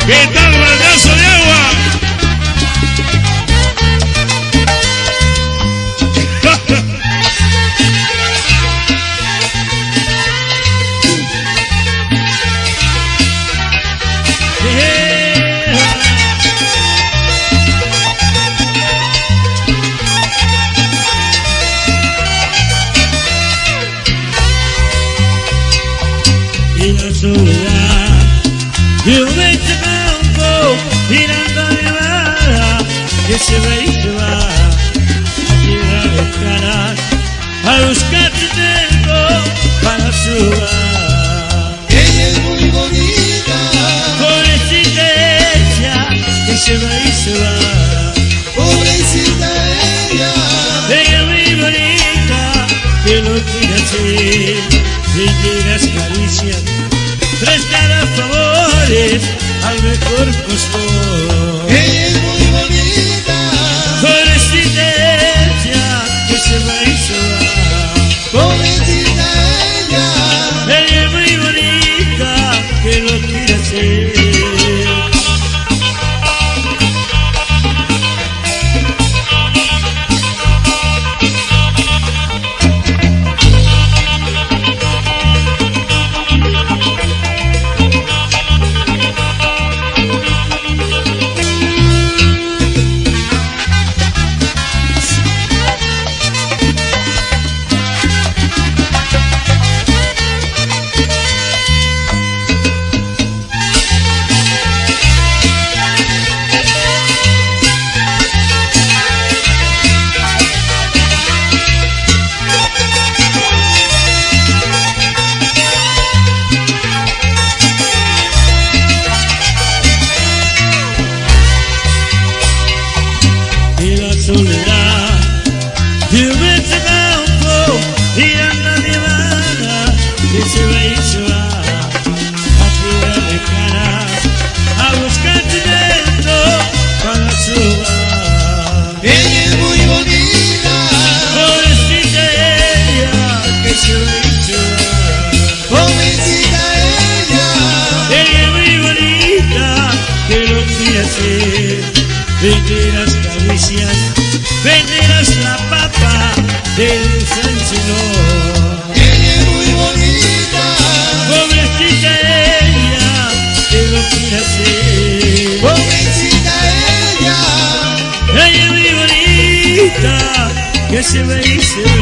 ¿Qué tal, baldazo de agua? Y la soledad de un campo mirando a mi vara que se va y se va a tierras caras a buscar tu tiempo para su hogar. Ella es muy bonita, Pobrecita ella que se va y se va, pobrecita ella. ella muy bonita que no quiere hacer lindas caricias, prestar favores al mejor postor. Ella es muy bonita, Pobrecita ella que se va y se va, pobrecita ella. ella es muy bonita que no quiere hacer. Soledad de un campo mirando a mi vara que se va y se va a tierras lejanas a buscar dinero para su hogar. Ella es muy bonita, Pobrecita ella que se va y se va, pobrecita ella. ella es muy bonita que no quiere hacer venderas caricias, venderas la papa del San Señor. Ella es muy bonita, Pobrecita ella que no quiere hacer, pobrecita ella. ella es muy bonita que se va y se va.